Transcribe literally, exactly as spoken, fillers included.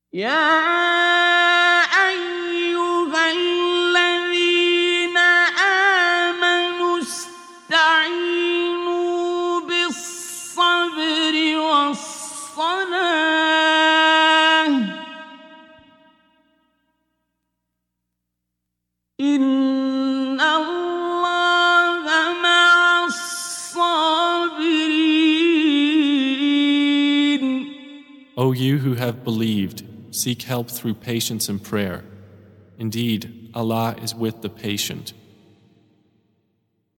يا أيها الذين آمنوا استعينوا بالصبر والصلاة إن الله مع الصابرين. O you who have believed, seek help through patience and prayer. Indeed, Allah is with the patient.